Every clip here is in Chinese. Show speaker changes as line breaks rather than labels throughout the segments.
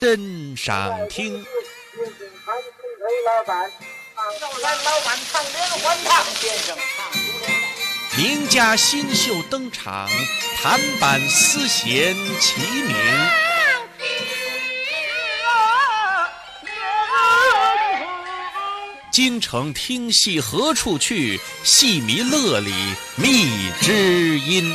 登上厅。名家新秀登场，弹板丝弦齐鸣。京城听戏何处去？戏迷乐里觅知音。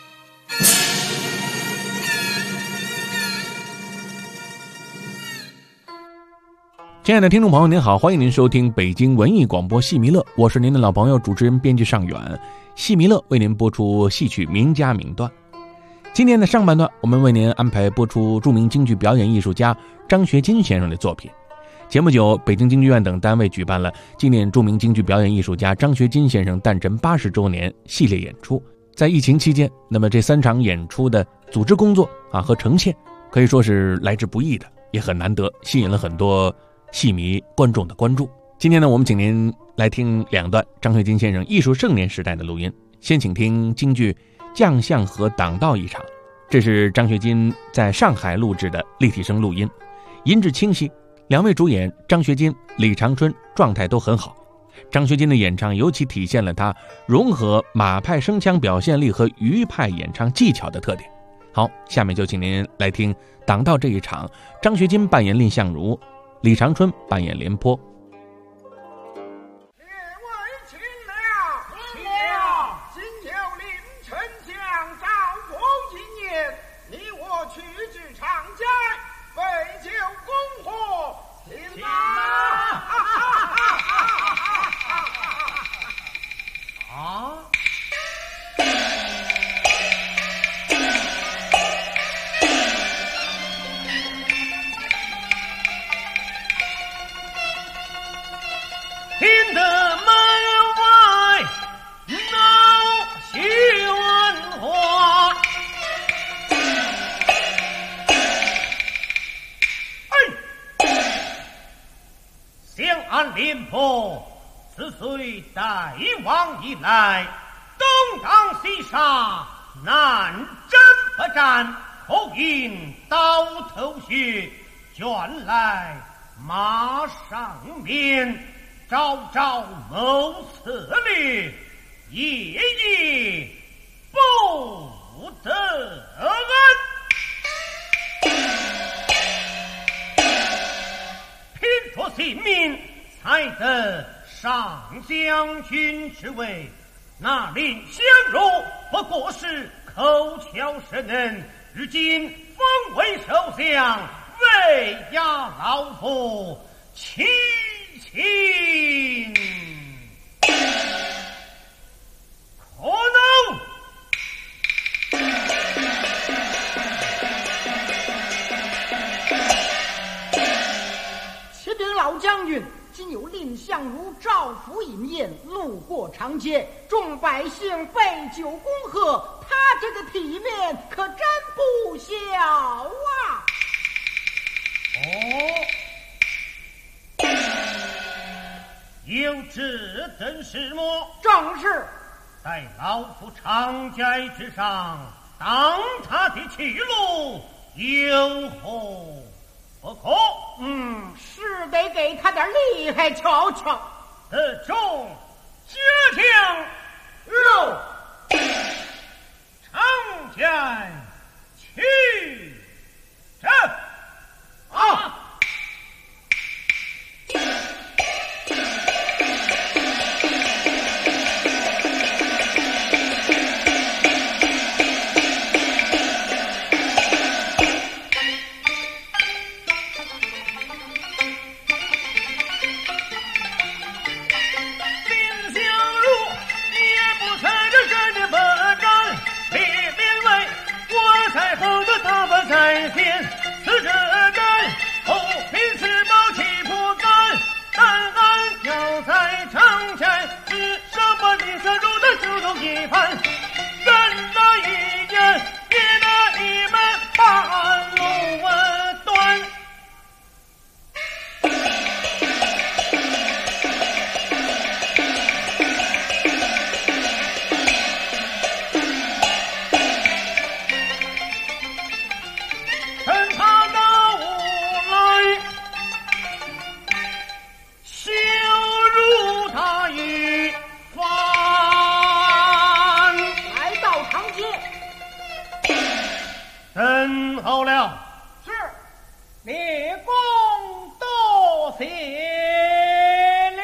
亲爱的听众朋友您好，欢迎您收听北京文艺广播戏迷乐，我是您的老朋友主持人编辑尚远。戏迷乐为您播出戏曲名家名段。今天的上半段我们为您安排播出著名京剧表演艺术家张学金先生的作品。前不久北京京剧院等单位举办了纪念著名京剧表演艺术家张学金先生诞辰80周年系列演出。在疫情期间，那么这3场演出的组织工作和呈现可以说是来之不易的，也很难得，吸引了很多戏迷观众的关注。今天呢，我们请您来听2段张学金先生艺术盛年时代的录音。先请听京剧将相和党道一场，这是张学金在上海录制的立体声录音，音质清晰，2位主演张学金、李长春状态都很好。张学金的演唱尤其体现了他融合马派声腔表现力和余派演唱技巧的特点。好，下面就请您来听党道这一场，张学金扮演蔺相如，李长春扮演廉颇。
廉颇自隋代王以来，东挡西杀，南征北战，口饮刀头血，卷来马上面，朝朝谋策略，夜夜不得安。拼着性命才得上将军之位，那蔺相如不过是口巧生能，如今封为首相，威压老夫，其情可能。
启禀老将军，今有蔺相如召府饮宴，路过长街，众百姓备酒恭贺，他这个体面可真不小啊！
有这等事么？
正是。
在老夫长街之上挡他的去路，有何不可？
是得给他点厉害瞧瞧。
得中加强肉长街去战啊！ 列公多谢了。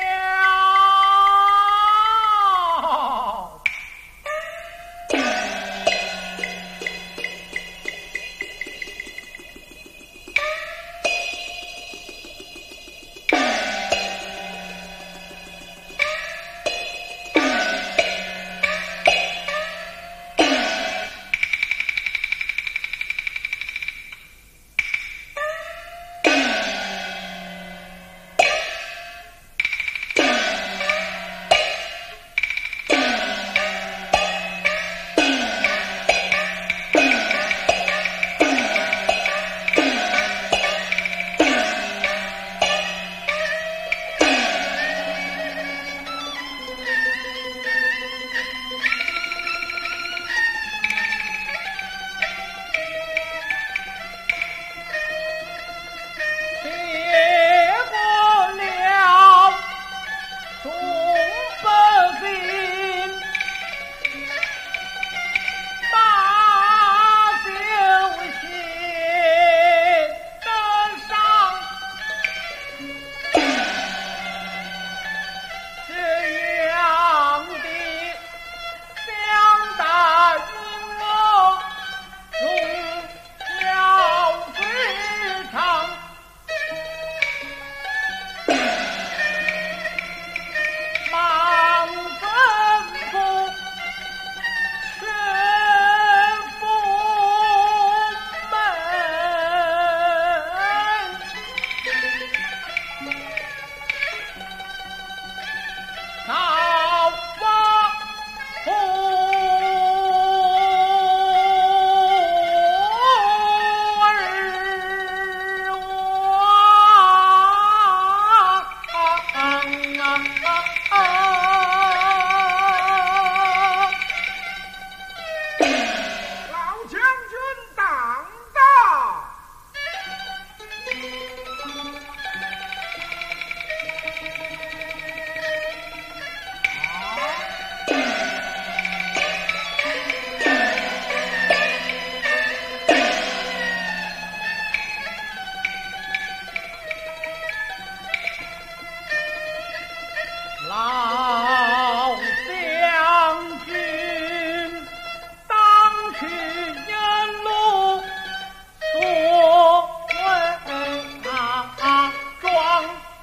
老将军当去沿路所谓状，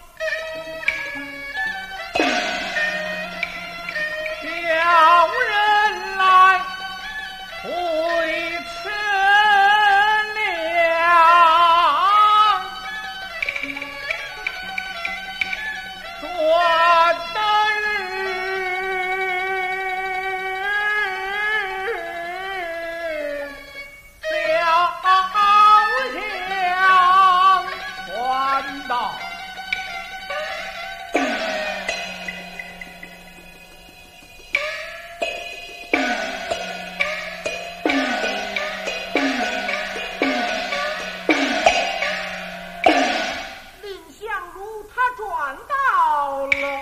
叫人来回车辆，说的小将还道。
蔺相如他转到了。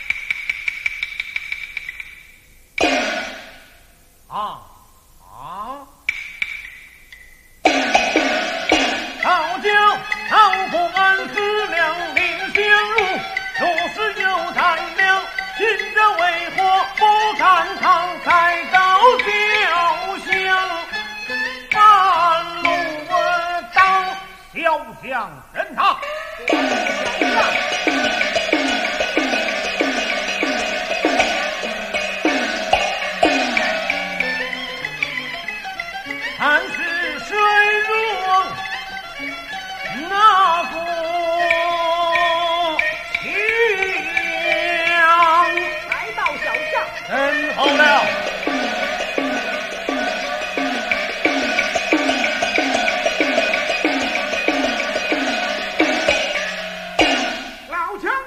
讨教讨官思量蔺相如，若是有胆量，今着为何不敢慷慨到小乡？半路当小将任他。看是水若那个枪，
来到小将，
身后了。
老将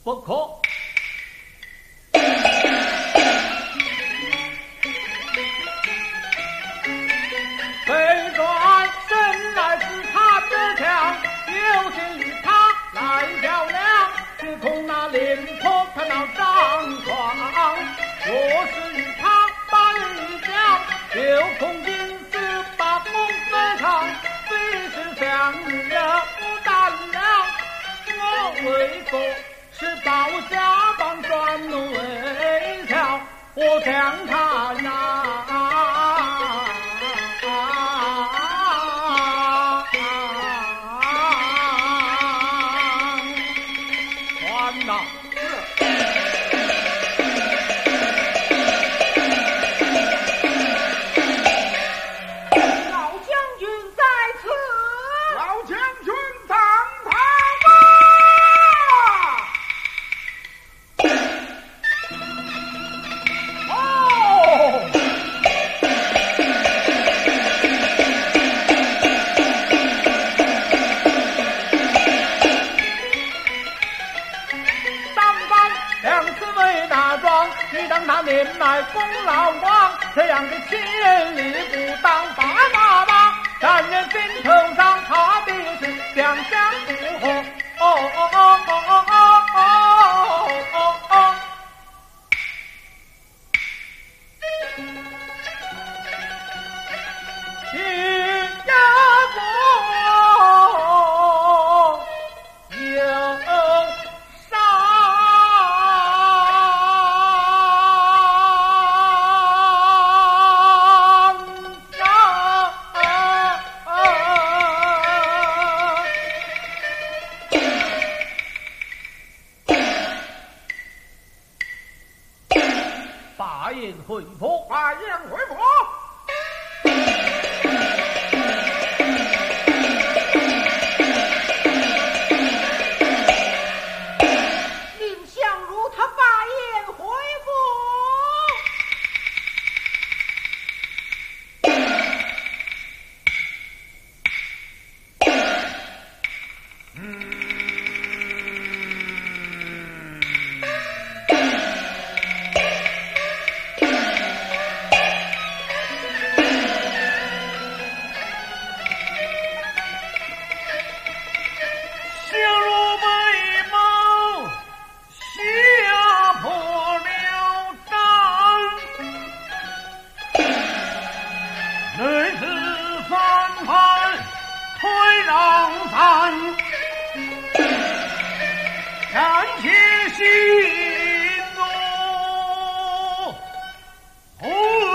不可。北转生来自他之强，有心与他来较量，只恐那廉颇他那张狂。若是与他把一将，就恐今世把公非常，虽是相遇也不胆量。我为国是保家帮转怒为强，我将他年迈功劳光，这样的千里不当爸爸，但愿心头上他的是想想不和。把宴回府，
把宴回府。蔺相如他把宴回府。
看且心怒，回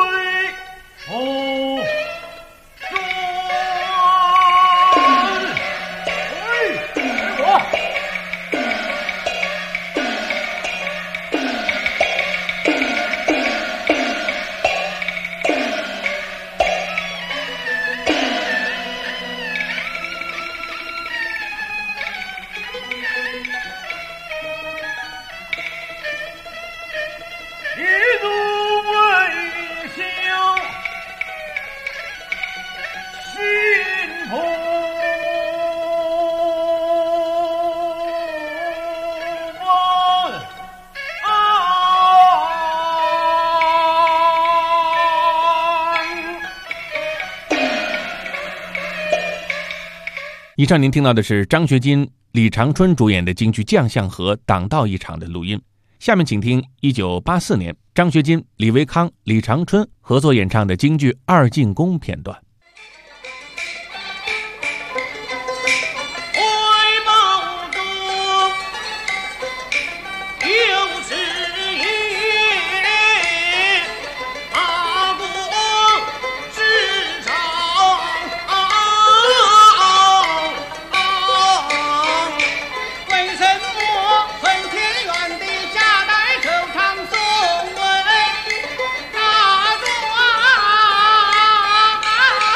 府转。一怒为笑，心不稳。
以上您听到的是张学金、李长春主演的京剧《将相和》党道一场的录音。下面请听1984年张学金、李维康、李长春合作演唱的京剧《二进宫》片段。
啊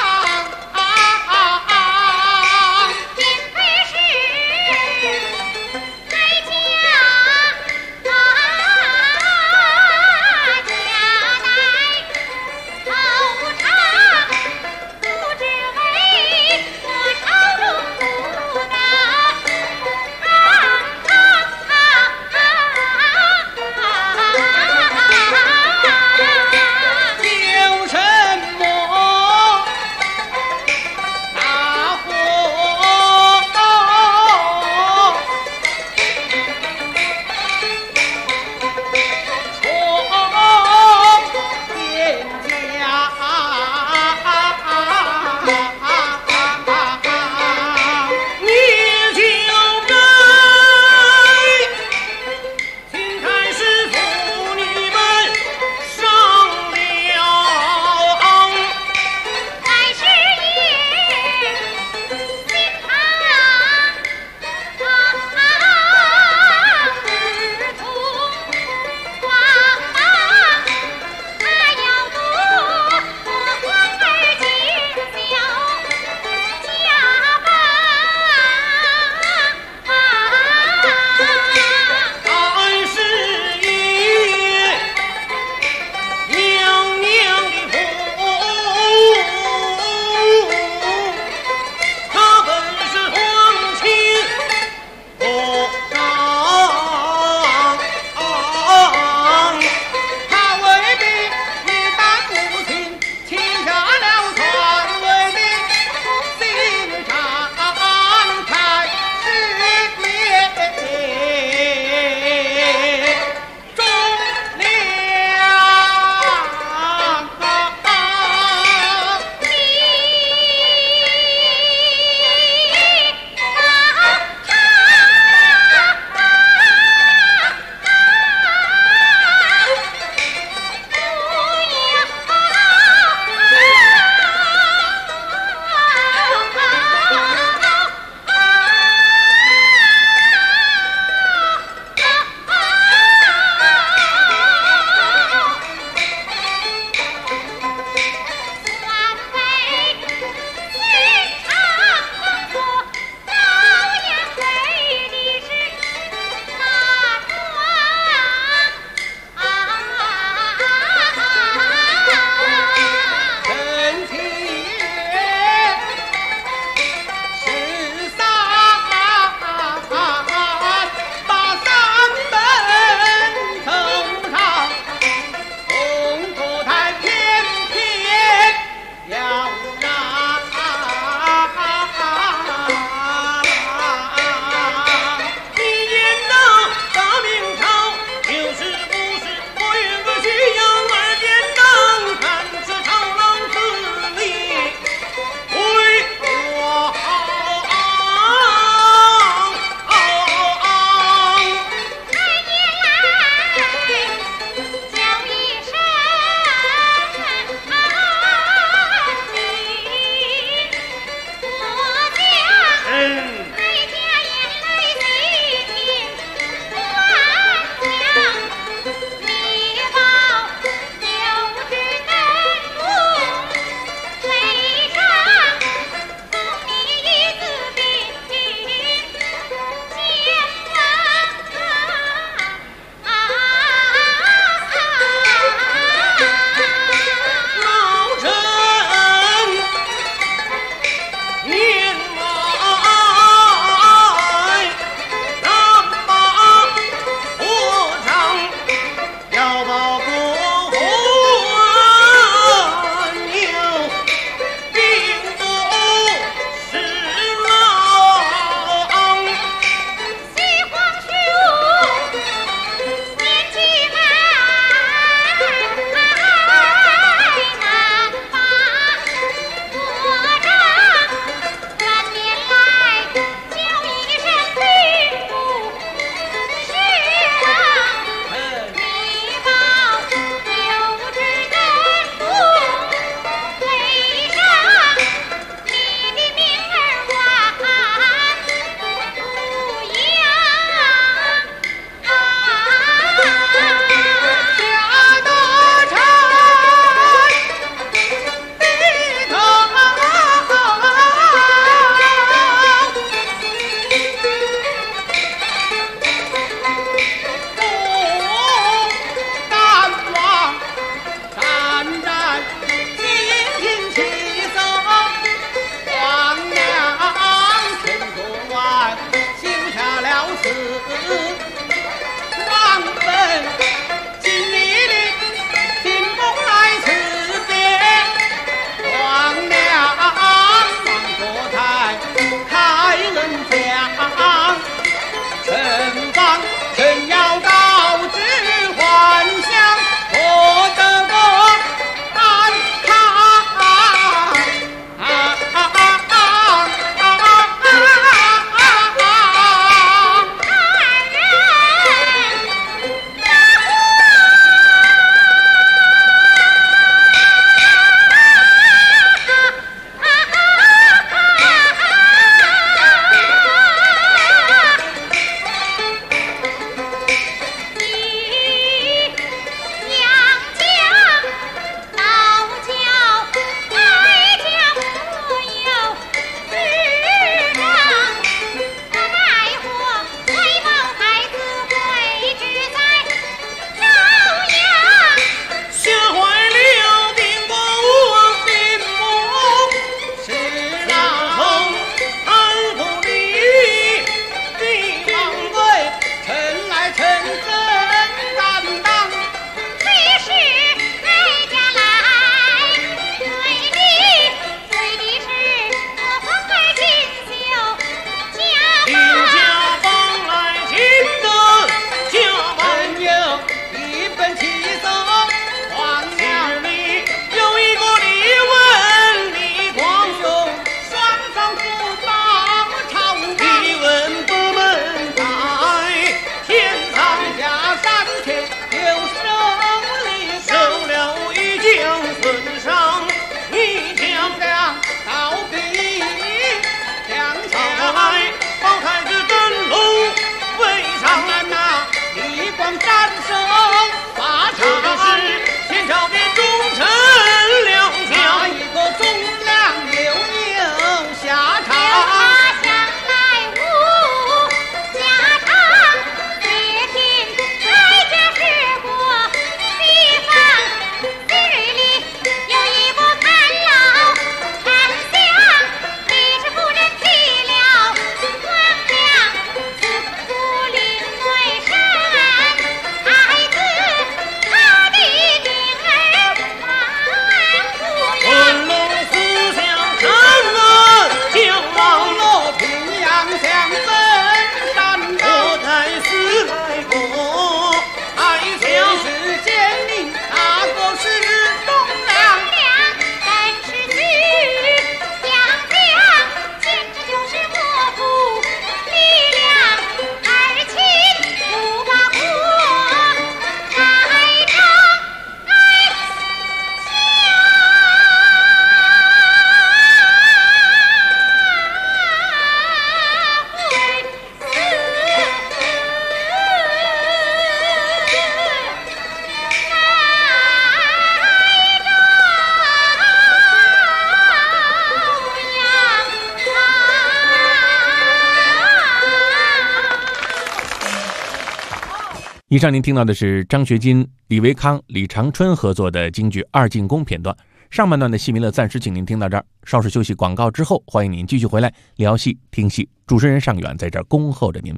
以上您听到的是张学金、李维康、李长春合作的京剧《二进宫》片段。上半段的戏迷乐暂时请您听到这儿，稍事休息广告之后，欢迎您继续回来聊戏听戏。主持人尚远在这儿恭候着您。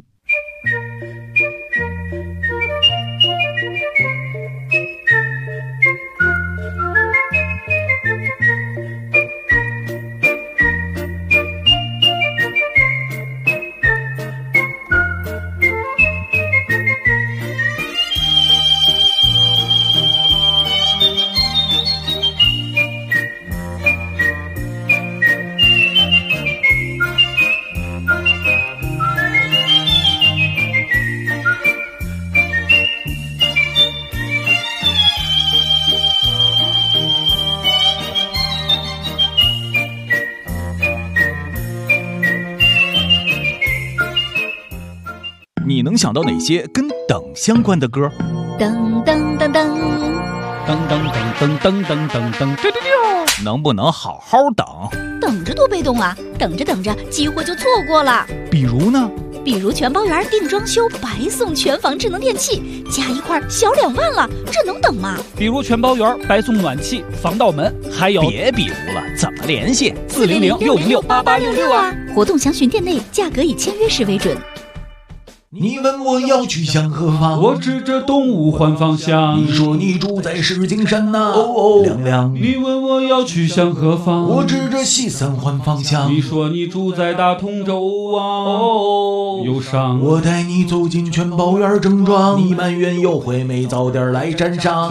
你能想到哪些跟等相关的歌？
噔噔噔噔
噔噔噔噔噔噔噔噔啾啾啾！能不能好好等？
等着多被动啊！等着等着，机会就错过了。
比如呢？
比如全包园定装修白送全房智能电器，加一块小2万了，这能等吗？
比如全包园白送暖气、防盗门，还有
别比如了，怎么联系
？400-606-8866啊！活动详询店内，价格以签约时为准。
你问我要去向何方，
我指着东吴换方向。
你说你住在石景山呐，亮亮。
你问我要去向何方，
我指着西三环方向。
你说你住在大同州啊，忧伤。
我带你走进全包园正装，你埋怨优惠没早点来沾上。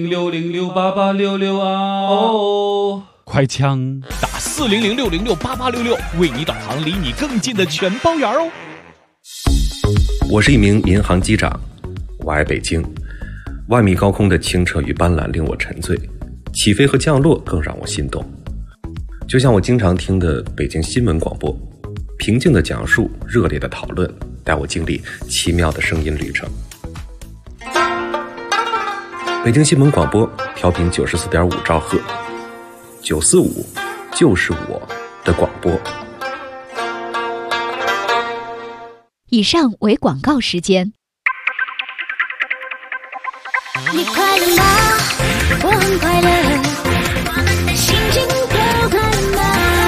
400-606-8866啊，快枪
打400-606-8866，为你导航离你更近的全包园哦。
我是一名民航机长，我爱北京。万米高空的清澈与斑斓令我沉醉，起飞和降落更让我心动。就像我经常听的北京新闻广播，平静的讲述，热烈的讨论，带我经历奇妙的声音旅程。北京新闻广播调频94.5兆赫，945就是我的广播。
以上为广告时间。
你快乐吗？我很快乐，心情都快乐吗？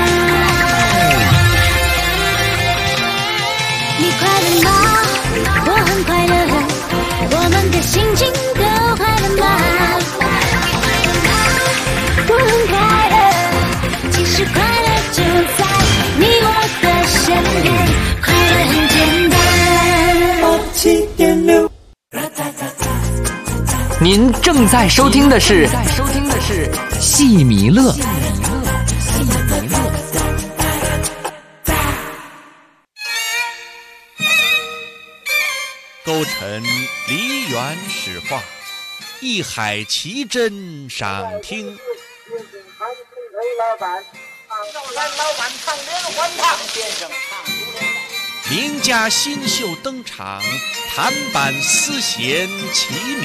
你快乐吗？我很快乐，我们的心情都快乐吗？我很快乐，其实快乐就在你我的身边，快乐很简单。87.6。
您正在收听的是戏迷乐。勾陈梨园史话，一海奇珍赏听。名家新秀登场，弹板丝弦齐鸣。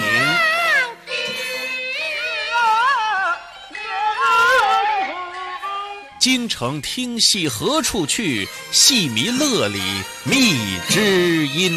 京城听戏何处去？戏迷乐里觅知音。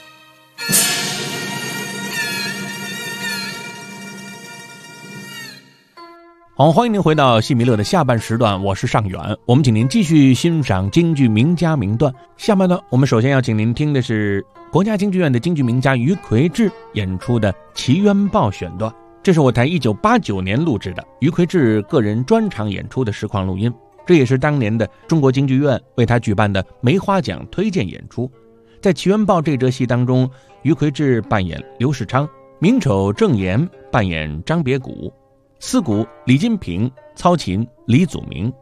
好，欢迎您回到戏迷乐的下半时段，我是尚远。我们请您继续欣赏京剧名家名段。下半段我们首先要请您听的是国家京剧院的京剧名家于魁智演出的《奇冤报》选段，这是我台1989年录制的于魁智个人专场演出的实况录音，这也是当年的中国京剧院为他举办的梅花奖推荐演出。在《奇冤报》这折戏当中，于魁智扮演刘世昌，名丑郑岩扮演张别谷，司鼓李金平，操琴李祖明。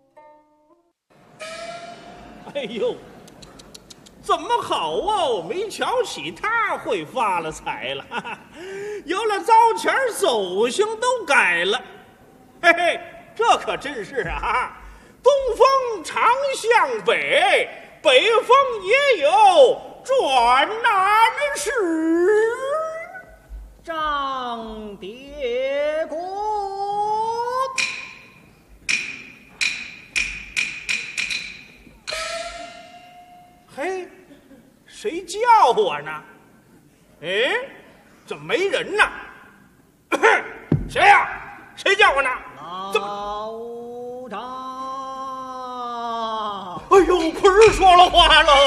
哎呦，怎么好哦？没瞧起他会发了财了，有了糟钱，走性都改了。嘿嘿，这可真是啊！东风常向北，北风也有转南时。张叠国，嘿，谁叫我呢？哎， 怎么没人呢？谁呀？谁叫我呢？
老张。
哎呦，不是说了话喽！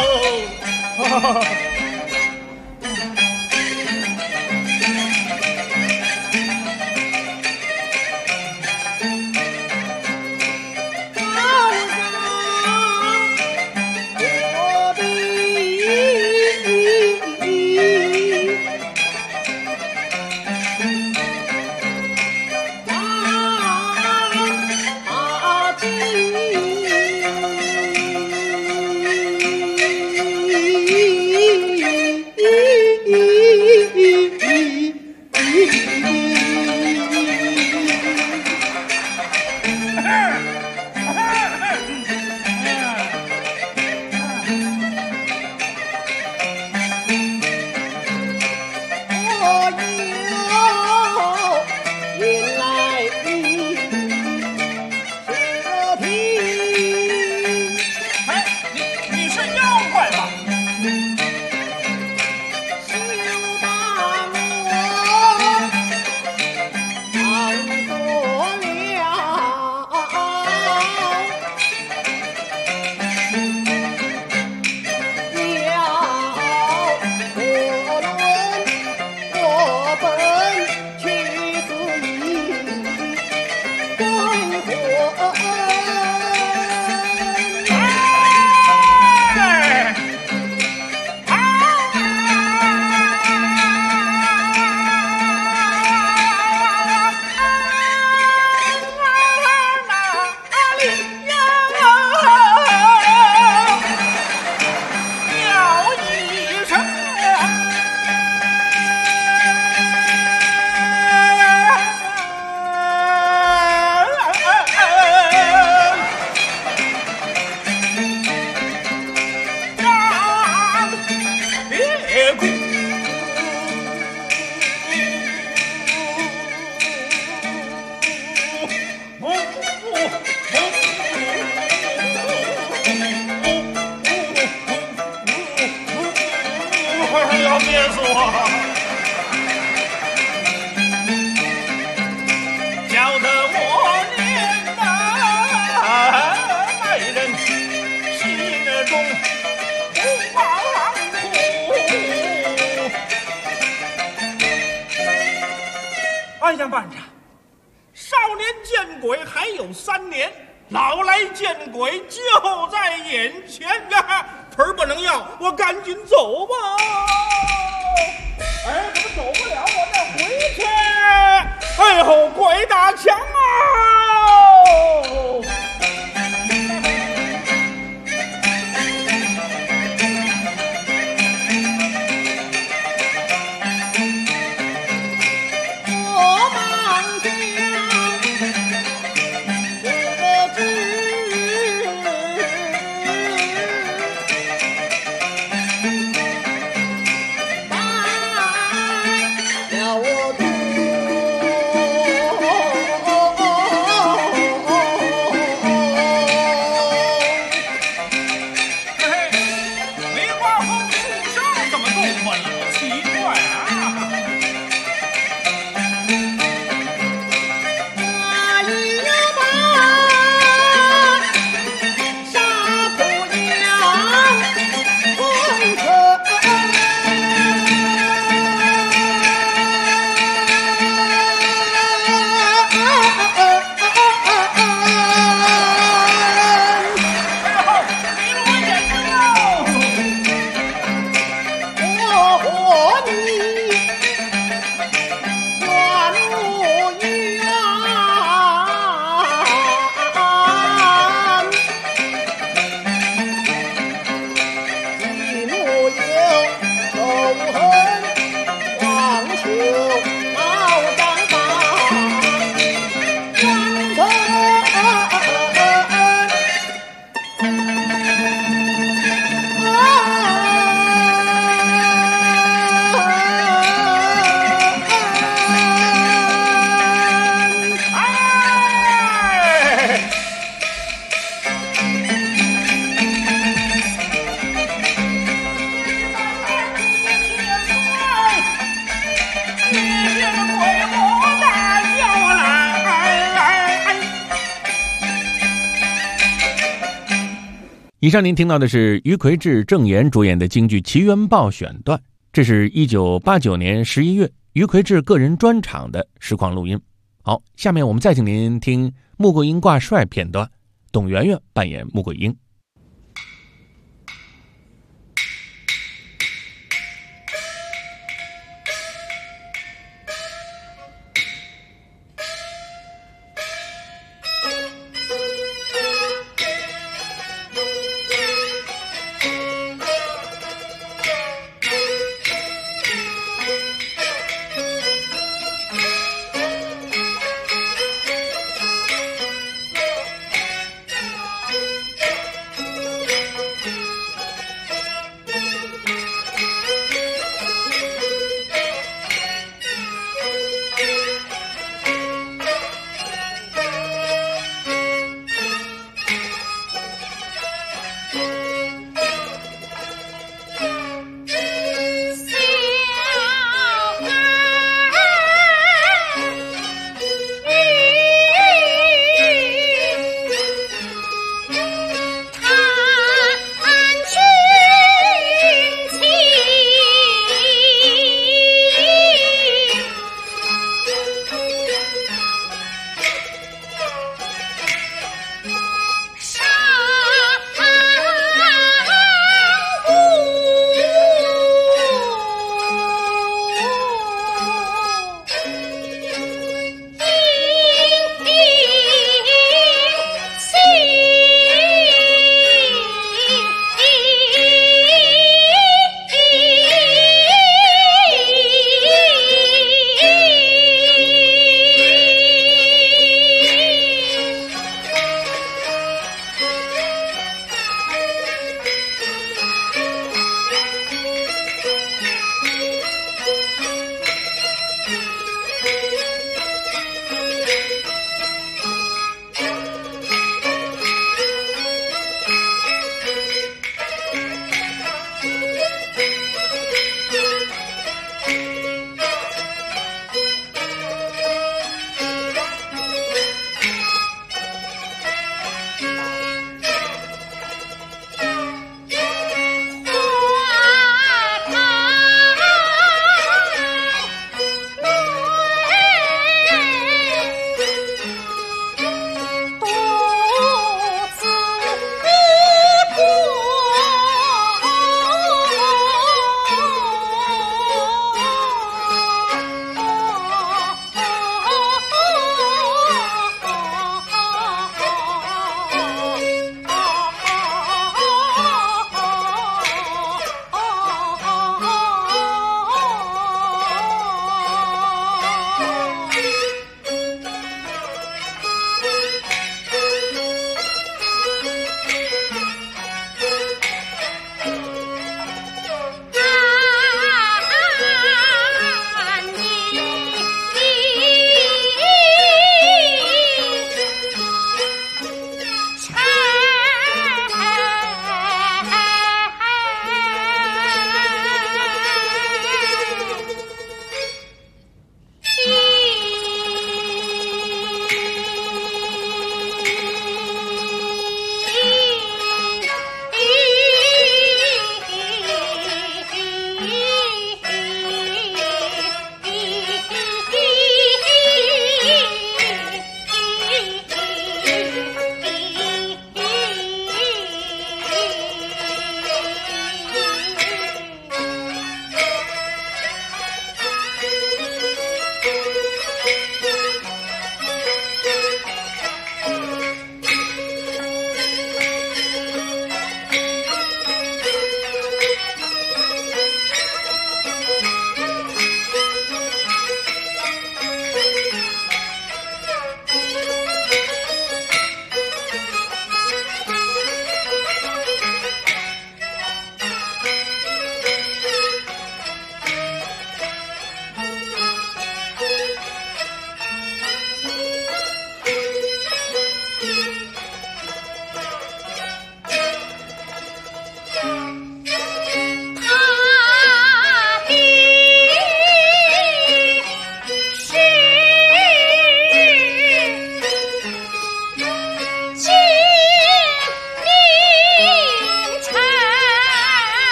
要憋死我！叫得我连那爱人心中不放苦。安乡班长，少年见鬼还有3年，老来见鬼就在眼前啊！盆不能要，我赶紧走吧。哎，怎么走不了？我得回去。哎呦，鬼打墙啊！
以上您听到的是于魁智、郑岩主演的京剧《奇缘报》选段，这是1989年11月于魁智个人专场的实况录音。好，下面我们再请您听穆桂英挂帅片段，董媛媛扮演穆桂英。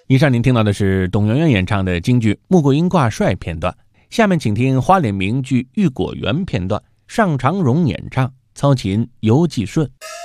以上您听到的是董媛媛演唱的京剧《穆桂英挂帅》片段，下面请听花脸名剧《玉果园》片段，尚长荣演唱，操琴游继顺。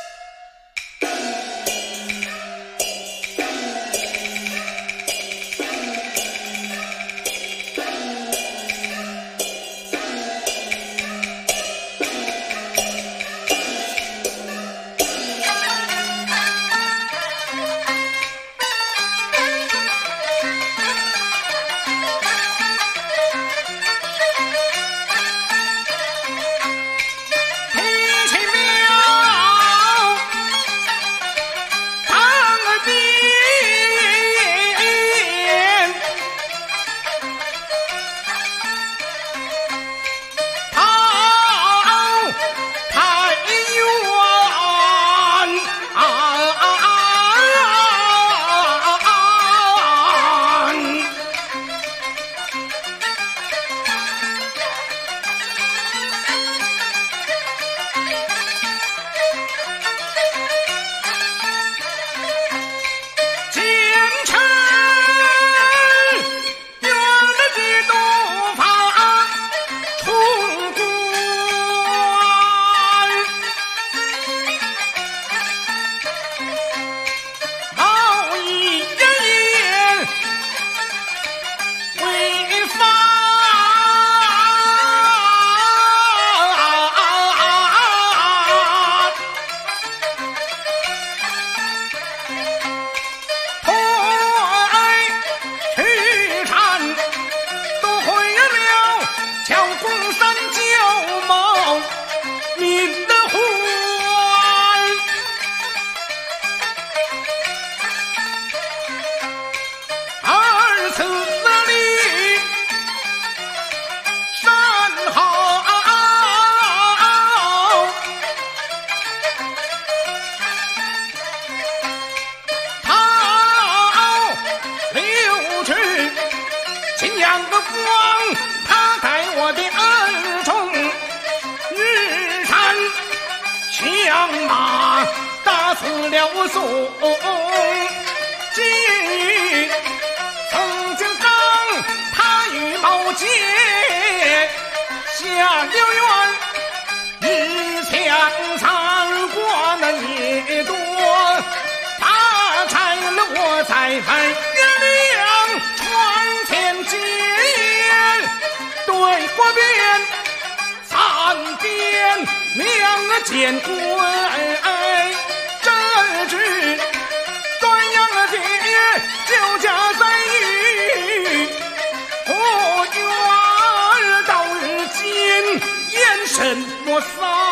见鬼！这只端阳爹就家在狱，我愿到日间眼神莫散，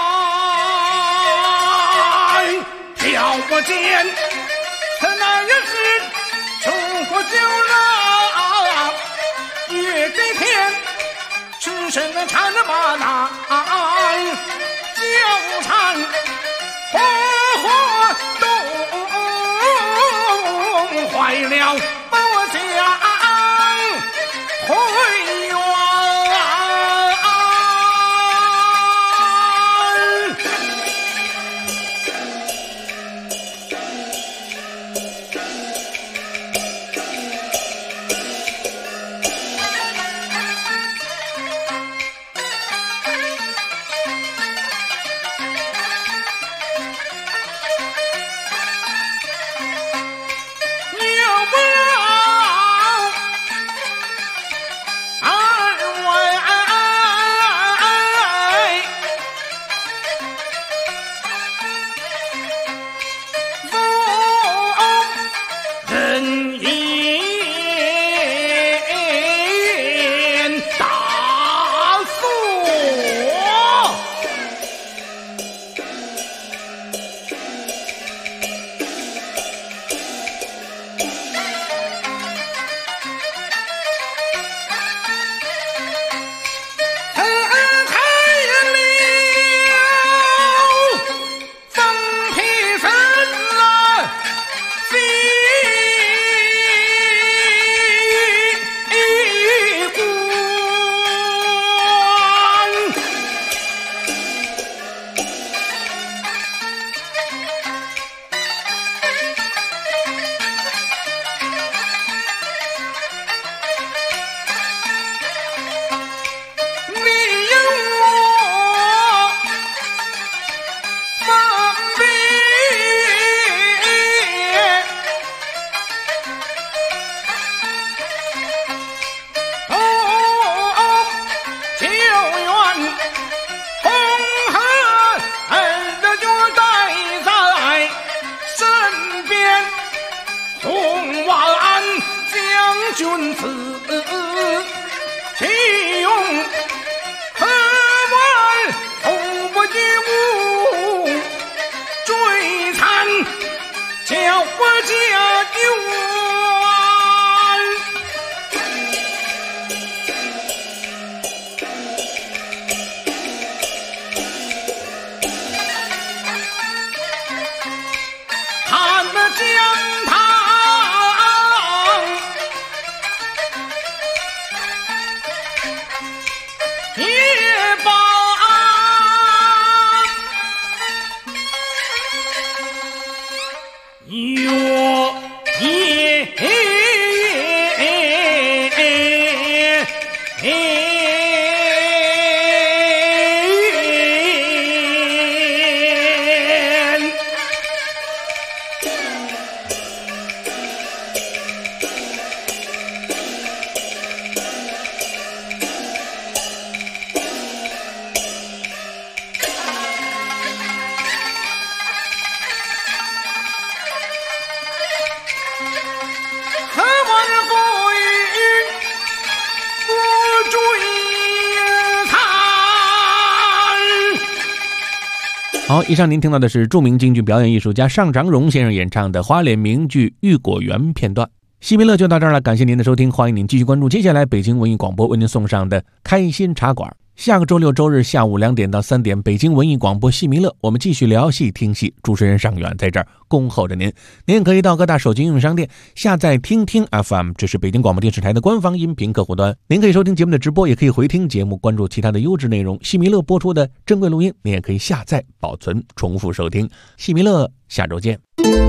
挑拨间此乃也是出国酒肉，月给天只身的缠着马拿纠缠，活活冻坏了把我家回原。 君子，岂用何问后不及物，追残叫我家冤。看那江堂也罢，何问不与不追残。
好，以上您听到的是著名京剧表演艺术家尚长荣先生演唱的花脸名剧《玉果园》片段。西米乐就到这儿了，感谢您的收听，欢迎您继续关注接下来北京文艺广播为您送上的开心茶馆。下个周六周日下午2点到3点，北京文艺广播戏迷乐，我们继续聊戏听戏，主持人尚远在这儿恭候着您。您也可以到各大手机应用商店下载听听 FM， 这是北京广播电视台的官方音频客户端。您可以收听节目的直播，也可以回听节目，关注其他的优质内容。戏迷乐播出的珍贵录音，您也可以下载保存重复收听。戏迷乐，下周见。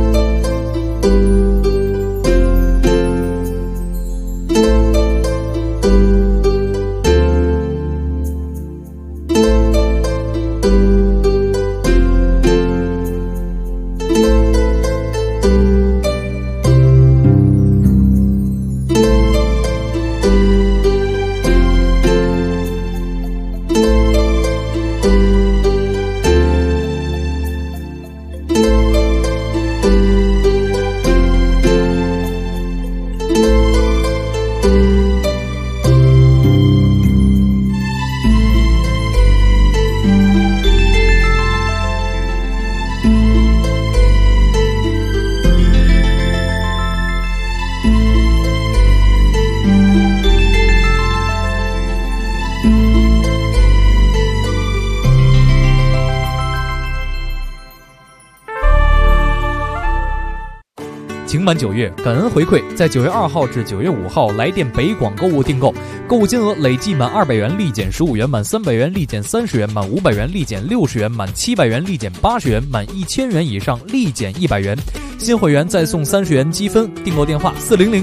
情满9月，感恩回馈，在9月2号至9月5号来电北广购物订购，购物金额累计满200元立减15元，满300元立减30元，满500元立减60元，满700元立减80元，满1000元以上立减100元。新会员再送30元积分。订购电话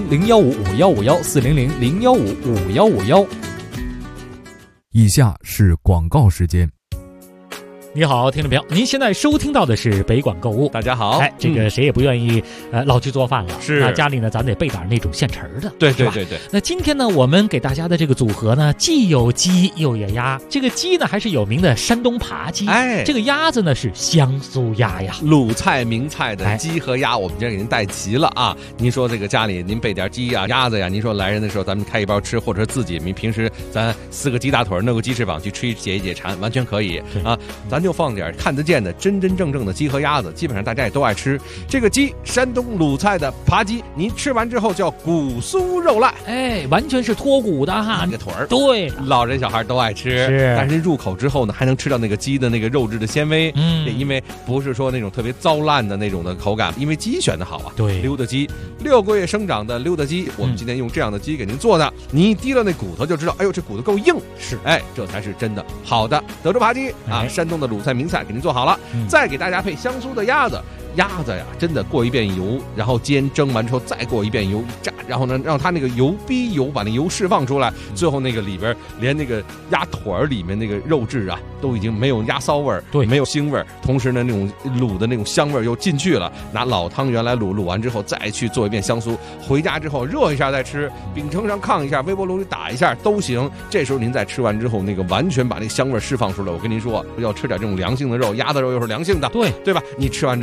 400-015-5151，400-015-5151。
以下是广告时间。
你好，听众朋友，您现在收听到的是北广购物。
大家好，
这个谁也不愿意老去做饭了，
是
那家里呢，咱得备点那种现成的，
对。
那今天呢，我们给大家的这个组合呢，既有鸡又有鸭。这个鸡呢，还是有名的山东扒鸡，这个鸭子呢是香酥鸭呀，
鲁菜名菜的鸡和鸭，我们今天给您带齐了啊。您说这个家里您备点鸡呀、鸭子呀，您说来人的时候咱们开一包吃，或者是自己平时咱撕个鸡大腿，弄个鸡翅膀去吃解一解馋，完全可以啊。咱就放点看得见的真正的鸡和鸭子，基本上大家也都爱吃。这个鸡，山东鲁菜的扒鸡，您吃完之后叫骨酥肉赖，
完全是脱骨的哈，
那个腿儿，
对，
老人小孩都爱吃。
是，
但是入口之后呢，还能吃到那个鸡的那个肉质的纤维，因为不是说那种特别糟烂的那种的口感，因为鸡选的好啊。
对，
溜达鸡，6个月生长的溜达鸡，我们今天用这样的鸡给您做的，你一提了那骨头就知道，哎呦，这骨头够硬，
是，
这才是真的好的德州扒鸡啊，山东的鲁菜名菜给您做好了，再给大家配香酥的鸭子。鸭子呀，真的过一遍油，然后煎蒸完之后再过一遍油一炸，然后呢，让它那个油逼油把那油释放出来，最后那个里边连那个鸭腿儿里面那个肉质啊，都已经没有鸭骚味儿，
对，
没有腥味儿，同时呢，那种卤的那种香味儿又进去了。拿老汤圆来卤，卤完之后再去做一遍香酥，回家之后热一下再吃，饼铛上炕一下，微波炉里打一下都行。这时候您再吃完之后，那个完全把那个香味儿释放出来。我跟您说，要吃点这种凉性的肉，鸭子肉又是凉性的，
对
吧？你吃完之后，这又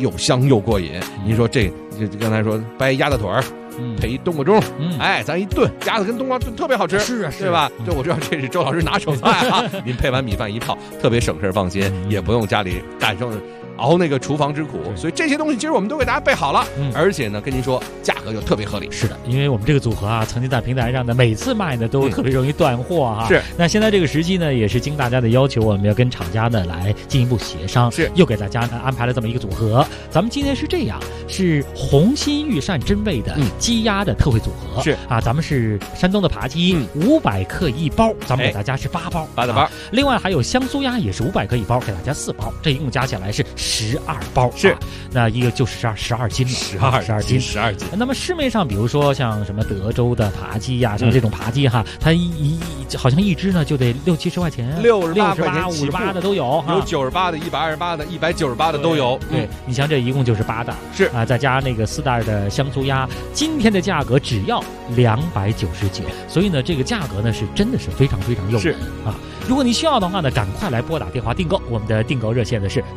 又香又过瘾。您说这刚才说掰鸭子腿儿。配一冬瓜盅，哎，咱一炖鸭子跟冬瓜炖特别好吃，
是啊，
对吧？这我知道这是周老师拿手菜啊。您配完米饭一泡，特别省事放心，也不用家里感受熬那个厨房之苦。所以这些东西其实我们都给大家备好了，而且呢，跟您说价格又特别合理。
是的，因为我们这个组合啊，曾经在平台上呢，每次卖呢都特别容易断货哈。
是，
那现在这个时期呢，也是经大家的要求，我们要跟厂家呢来进一步协商，
是，
又给大家呢安排了这么一个组合。咱们今天是这样，是红心御膳真味的鸡鸭的特惠组合，
是
啊，咱们是山东的扒鸡，500克1包，咱们给大家是8包
，8包。
另外还有香酥鸭也是500克1包，给大家4包，这一共加起来是12包。
是，
那一个就12斤了，12斤。那么市面上比如说像什么德州的扒鸡呀，像这种扒鸡哈，它好像一只呢就得60-70块钱
，68块钱
，58的都有，
有98的、128的、198的都有。
对，你像这一共就是8袋，
是
啊，再加那个4袋的香酥鸭，今天的价格只要299，所以呢，这个价格呢是真的是非常非常诱人啊。如果你需要的话呢，赶快来拨打电话订购，我们的订购热线呢是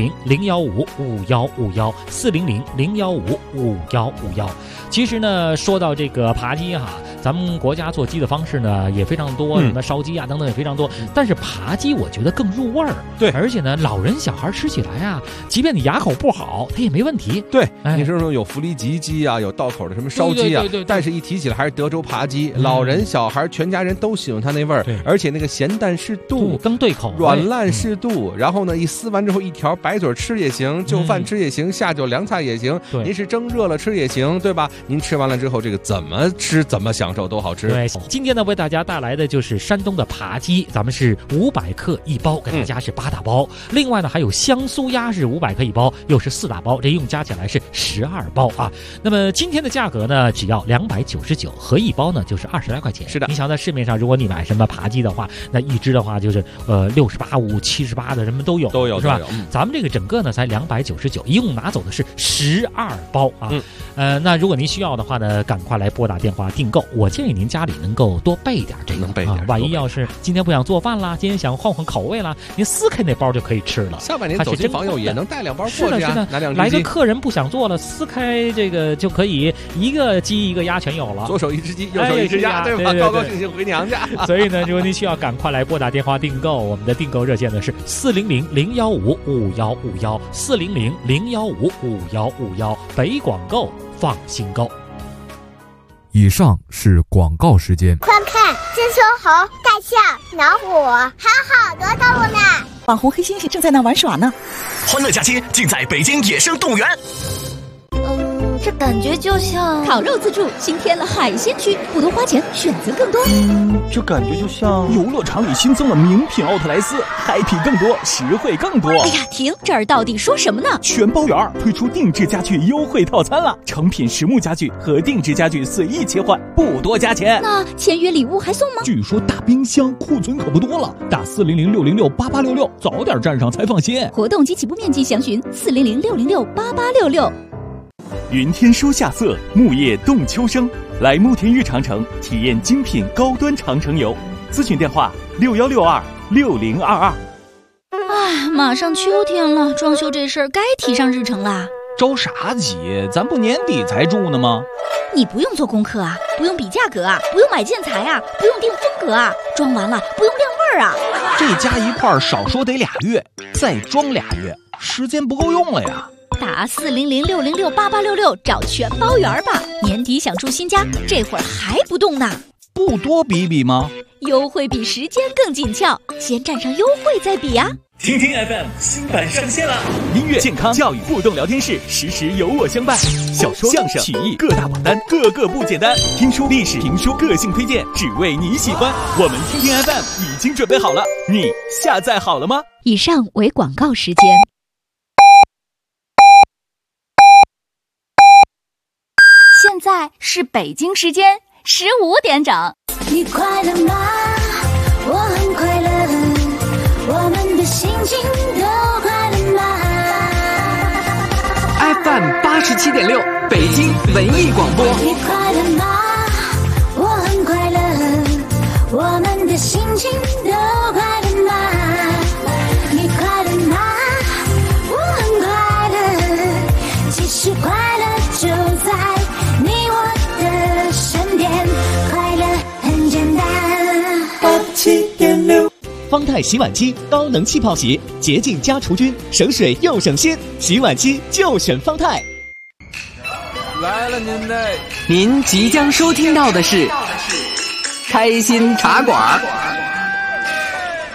400-015-5151，400-015-5151。其实呢，说到这个扒鸡哈，咱们国家做鸡的方式呢也非常多，什么烧鸡啊等等也非常多，但是扒鸡我觉得更入味儿。
对，
而且呢，老人小孩吃起来啊，即便你牙口不好，它也没问题。
对，你说有福利吉鸡啊，有道口的什么烧鸡啊，
对，
但是一提起来还是德州扒鸡，老人小孩全家人都喜欢它那味儿，而且那个咸淡适度，
更对口，
软烂适度。然后呢，一撕完之后，一条白嘴吃也行，就饭吃也行，下酒凉菜也行。您是蒸热了吃也行，对吧？您吃完了之后，这个怎么吃怎么享受都好吃。
对，今天呢为大家带来的就是山东的扒鸡，咱们是500克1包，给大家是8大包。另外呢还有香酥鸭是500克1包，又是4大包，这一共加起来是12包啊。那么今天的价格呢只要299，合1包呢就是20来块钱。
是的，
你想在市面上，如果你买什么扒鸡的话，那一只的话就是68、78的，什么都有，是吧？咱们这个整个呢才299，一共拿走的是12包啊。那如果您需要的话呢，赶快来拨打电话订购。我建议您家里能够多备点这个啊，万一要是今天不想做饭啦，今天想换换口味啦，您撕开那包就可以吃了。
下半年走亲访友也能带2包过去啊，
是的，
拿2只鸡。
来个客人不想做了，撕开这个就可以一个鸡一个鸭全有了，
左手一只鸡，右手一只鸭，对吧？高高兴兴回娘家。
所以呢，如果您需要，赶快来拨打电话订购。我们的订购热线呢是400-015-5151，400-015-5151，北广购放心购。
以上是广告时间。
快看，这头猴、大象、老虎，还有好多动物呢。
网红黑猩猩正在那玩耍呢。
欢乐假期尽在北京野生动物园。
这感觉就像烤肉自助新添了海鲜区，不多花钱，选择更多。
这感觉就像游乐场里新增了名品奥特莱斯，嗨皮更多，实惠更多。
哎呀，停！这儿到底说什么呢？
全包圆推出定制家具优惠套餐了，成品实木家具和定制家具随意切换，不多加钱。
那签约礼物还送吗？
据说大冰箱库存可不多了，打400-606-8866，早点站上才放心。
活动及起步面积详询400-606-8866。
云天书夏色，木叶动秋声，来慕田峪长城体验精品高端长城游。咨询电话6162-6022。
哎，马上秋天了，装修这事儿该提上日程啦。
着啥急？咱不年底才住呢吗？
你不用做功课啊，不用比价格啊，不用买建材啊，不用定风格啊，装完了不用晾味儿啊。
这加一块少说得2月，再装2月，时间不够用了呀。
打400-606-8866找全包圆吧。年底想住新家，这会儿还不动呢？
不多比比吗？
优惠比时间更紧俏，先占上优惠再比啊。
听听 FM 新版上线了，
音乐、健康、教育互动聊天室，时时有我相伴。小说、相声、曲艺各大榜单，个个不简单。听书、历史、评书、个性推荐，只为你喜欢。我们听听 FM 已经准备好了，你下载好了吗？
以上为广告时间。
现在是北京时间15点整。
你快乐吗？我很快乐，我们的心情都快乐吗
？FM 87.6，北京文艺广播。
你快乐吗？我很快乐，我们的心情都快乐吗？你快乐吗？我很快乐，
方太洗碗机高能气泡洗，洁净加除菌，省水又省心。洗碗机就选方太。
来了您嘞！
您即将收听到的是开心茶馆。